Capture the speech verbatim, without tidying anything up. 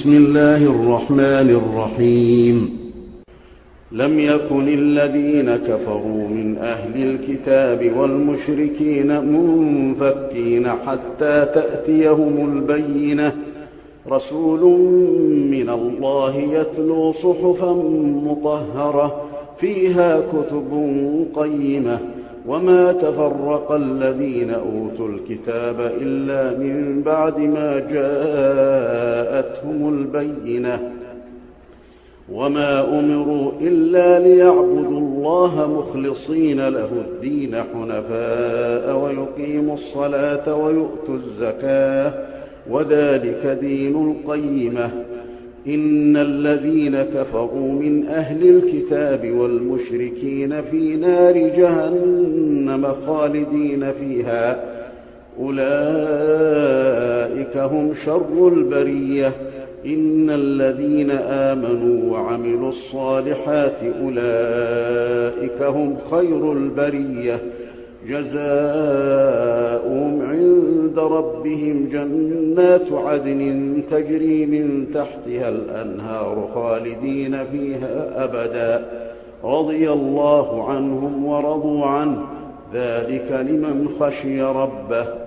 بسم الله الرحمن الرحيم. لم يكن الذين كفروا من أهل الكتاب والمشركين منفكين حتى تأتيهم البينة، رسول من الله يتلو صحفا مطهرة فيها كتب قيمة، وما تفرق الذين أوتوا الكتاب إلا من بعد ما جاءتهم البينة، وما أمروا إلا ليعبدوا الله مخلصين له الدين حنفاء ويقيموا الصلاة ويؤتوا الزكاة، وذلك دين القيمة. إن الذين كفروا من أهل الكتاب والمشركين في نار جهنم خالدين فيها، أولئك هم شر البرية. إن الذين آمنوا وعملوا الصالحات أولئك هم خير البرية، جزاؤهم عند ربهم جنات عدن تجري من تحتها الأنهار خالدين فيها أبدا، رضي الله عنهم ورضوا عنه، ذلك لمن خشي ربه.